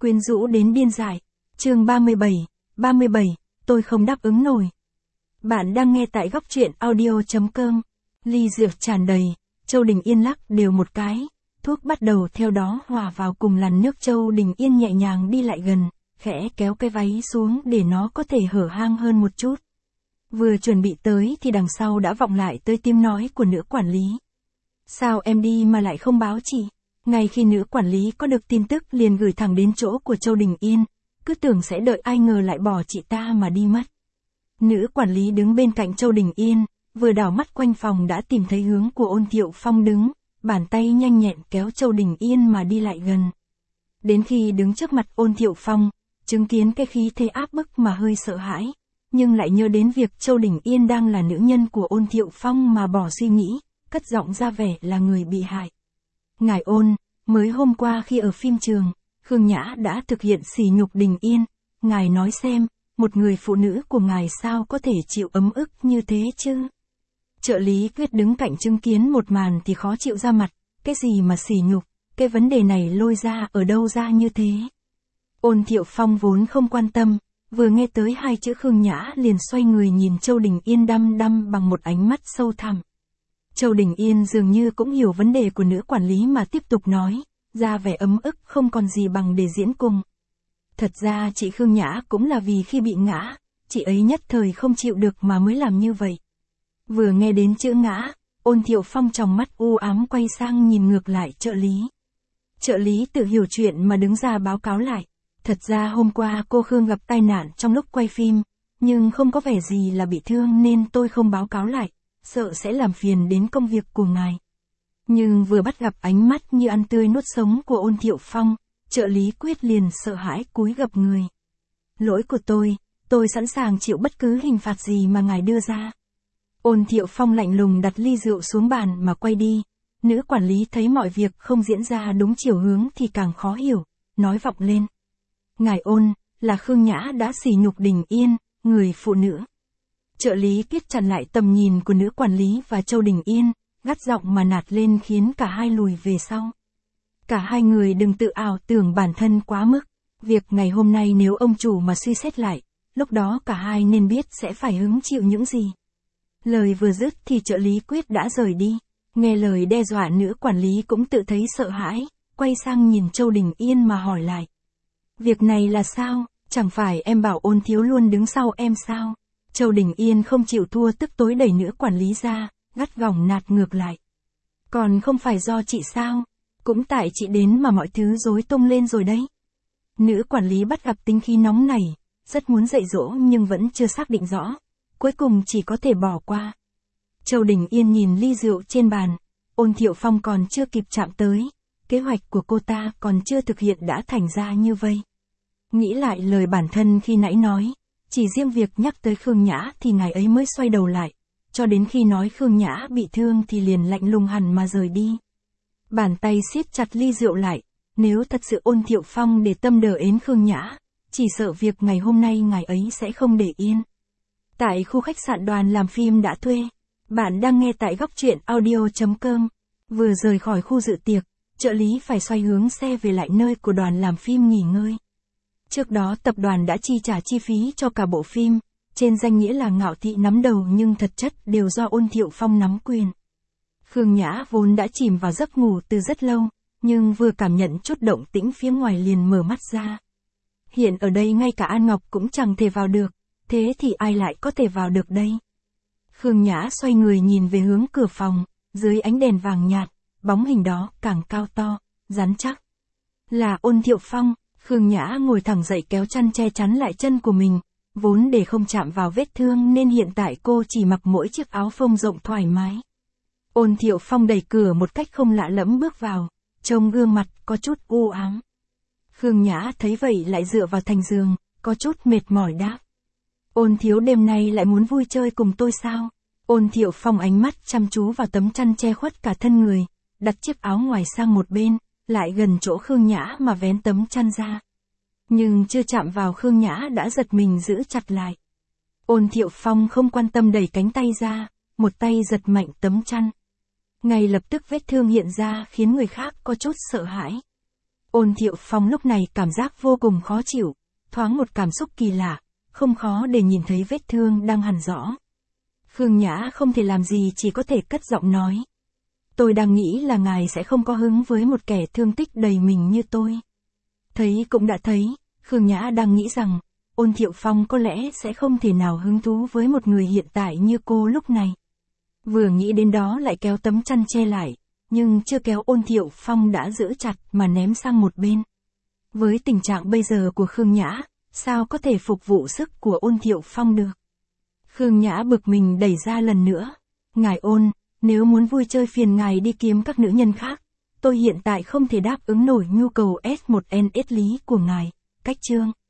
Quyến rũ đến điên dại. Chương 37, tôi không đáp ứng nổi. Bạn đang nghe tại góc truyện audio.com. Ly rượu tràn đầy, Châu Đình Yên lắc đều một cái, thuốc bắt đầu theo đó hòa vào cùng làn nước. Châu Đình Yên nhẹ nhàng đi lại gần, khẽ kéo cái váy xuống để nó có thể hở hang hơn một chút. Vừa chuẩn bị tới thì đằng sau đã vọng lại tới tiếng nói của nữ quản lý. Sao em đi mà lại không báo chị? Ngay khi nữ quản lý có được tin tức liền gửi thẳng đến chỗ của Châu Đình Yên, cứ tưởng sẽ đợi ai ngờ lại bỏ chị ta mà đi mất. Nữ quản lý đứng bên cạnh Châu Đình Yên, vừa đảo mắt quanh phòng đã tìm thấy hướng của Ôn Thiệu Phong đứng, bàn tay nhanh nhẹn kéo Châu Đình Yên mà đi lại gần. Đến khi đứng trước mặt Ôn Thiệu Phong, chứng kiến cái khí thế áp bức mà hơi sợ hãi, nhưng lại nhớ đến việc Châu Đình Yên đang là nữ nhân của Ôn Thiệu Phong mà bỏ suy nghĩ, cất giọng ra vẻ là người bị hại. Ngài Ôn, mới hôm qua khi ở phim trường, Khương Nhã đã thực hiện sỉ nhục Đình Yên, ngài nói xem, một người phụ nữ của ngài sao có thể chịu ấm ức như thế chứ? Trợ lý Quyết đứng cạnh chứng kiến một màn thì khó chịu ra mặt, cái gì mà sỉ nhục, cái vấn đề này lôi ra ở đâu ra như thế? Ôn Thiệu Phong vốn không quan tâm, vừa nghe tới hai chữ Khương Nhã liền xoay người nhìn Châu Đình Yên đăm đăm bằng một ánh mắt sâu thẳm. Châu Đình Yên dường như cũng hiểu vấn đề của nữ quản lý mà tiếp tục nói, ra vẻ ấm ức không còn gì bằng để diễn cùng. Thật ra chị Khương Nhã cũng là vì khi bị ngã, chị ấy nhất thời không chịu được mà mới làm như vậy. Vừa nghe đến chữ ngã, Ôn Thiệu Phong trong mắt u ám quay sang nhìn ngược lại trợ lý. Trợ lý tự hiểu chuyện mà đứng ra báo cáo lại. Thật ra hôm qua cô Khương gặp tai nạn trong lúc quay phim, nhưng không có vẻ gì là bị thương nên tôi không báo cáo lại, sợ sẽ làm phiền đến công việc của ngài. Nhưng vừa bắt gặp ánh mắt như ăn tươi nuốt sống của Ôn Thiệu Phong, trợ lý Quyết liền sợ hãi cúi gập người. Lỗi của tôi sẵn sàng chịu bất cứ hình phạt gì mà ngài đưa ra. Ôn Thiệu Phong lạnh lùng đặt ly rượu xuống bàn mà quay đi. Nữ quản lý thấy mọi việc không diễn ra đúng chiều hướng thì càng khó hiểu, nói vọng lên. Ngài Ôn, là Khương Nhã đã sỉ nhục Đình Yên, người phụ nữ. Trợ lý Quyết chặn lại tầm nhìn của nữ quản lý và Châu Đình Yên, gắt giọng mà nạt lên khiến cả hai lùi về sau. Cả hai người đừng tự ảo tưởng bản thân quá mức, việc ngày hôm nay nếu ông chủ mà suy xét lại, lúc đó cả hai nên biết sẽ phải hứng chịu những gì. Lời vừa dứt thì trợ lý Quyết đã rời đi, nghe lời đe dọa nữ quản lý cũng tự thấy sợ hãi, quay sang nhìn Châu Đình Yên mà hỏi lại. Việc này là sao, chẳng phải em bảo Ôn thiếu luôn đứng sau em sao? Châu Đình Yên không chịu thua tức tối đẩy nữ quản lý ra, gắt gỏng nạt ngược lại. Còn không phải do chị sao? Cũng tại chị đến mà mọi thứ rối tung lên rồi đấy. Nữ quản lý bắt gặp tính khí nóng này, rất muốn dạy dỗ nhưng vẫn chưa xác định rõ, cuối cùng chỉ có thể bỏ qua. Châu Đình Yên nhìn ly rượu trên bàn, Ôn Thiệu Phong còn chưa kịp chạm tới, kế hoạch của cô ta còn chưa thực hiện đã thành ra như vậy. Nghĩ lại lời bản thân khi nãy nói, chỉ riêng việc nhắc tới Khương Nhã thì ngài ấy mới xoay đầu lại, cho đến khi nói Khương Nhã bị thương thì liền lạnh lùng hẳn mà rời đi. Bàn tay siết chặt ly rượu lại, nếu thật sự Ôn Thiệu Phong để tâm đờ ến Khương Nhã, chỉ sợ việc ngày hôm nay ngài ấy sẽ không để yên. Tại khu khách sạn đoàn làm phim đã thuê, bạn đang nghe tại góc truyện audio.com, vừa rời khỏi khu dự tiệc, trợ lý phải xoay hướng xe về lại nơi của đoàn làm phim nghỉ ngơi. Trước đó tập đoàn đã chi trả chi phí cho cả bộ phim, trên danh nghĩa là Ngạo Thị nắm đầu nhưng thật chất đều do Ôn Thiệu Phong nắm quyền. Khương Nhã vốn đã chìm vào giấc ngủ từ rất lâu, nhưng vừa cảm nhận chút động tĩnh phía ngoài liền mở mắt ra. Hiện ở đây ngay cả An Ngọc cũng chẳng thể vào được, thế thì ai lại có thể vào được đây? Khương Nhã xoay người nhìn về hướng cửa phòng, dưới ánh đèn vàng nhạt, bóng hình đó càng cao to, rắn chắc. Là Ôn Thiệu Phong. Khương Nhã ngồi thẳng dậy kéo chăn che chắn lại chân của mình, vốn để không chạm vào vết thương nên hiện tại cô chỉ mặc mỗi chiếc áo phông rộng thoải mái. Ôn Thiệu Phong đẩy cửa một cách không lạ lẫm bước vào, trông gương mặt có chút u ám. Khương Nhã thấy vậy lại dựa vào thành giường, có chút mệt mỏi đáp. Ôn thiếu đêm nay lại muốn vui chơi cùng tôi sao? Ôn Thiệu Phong ánh mắt chăm chú vào tấm chăn che khuất cả thân người, đặt chiếc áo ngoài sang một bên, lại gần chỗ Khương Nhã mà vén tấm chăn ra. Nhưng chưa chạm vào Khương Nhã đã giật mình giữ chặt lại. Ôn Thiệu Phong không quan tâm đẩy cánh tay ra, một tay giật mạnh tấm chăn. Ngay lập tức vết thương hiện ra khiến người khác có chút sợ hãi. Ôn Thiệu Phong lúc này cảm giác vô cùng khó chịu, thoáng một cảm xúc kỳ lạ, không khó để nhìn thấy vết thương đang hằn rõ. Khương Nhã không thể làm gì chỉ có thể cất giọng nói. Tôi đang nghĩ là ngài sẽ không có hứng với một kẻ thương tích đầy mình như tôi. Thấy cũng đã thấy, Khương Nhã đang nghĩ rằng, Ôn Thiệu Phong có lẽ sẽ không thể nào hứng thú với một người hiện tại như cô lúc này. Vừa nghĩ đến đó lại kéo tấm chăn che lại, nhưng chưa kéo Ôn Thiệu Phong đã giữ chặt mà ném sang một bên. Với tình trạng bây giờ của Khương Nhã, sao có thể phục vụ sức của Ôn Thiệu Phong được? Khương Nhã bực mình đẩy ra lần nữa. Ngài Ôn, nếu muốn vui chơi phiền ngài đi kiếm các nữ nhân khác. Tôi hiện tại không thể đáp ứng nổi nhu cầu S1NS lý của ngài. Cách chương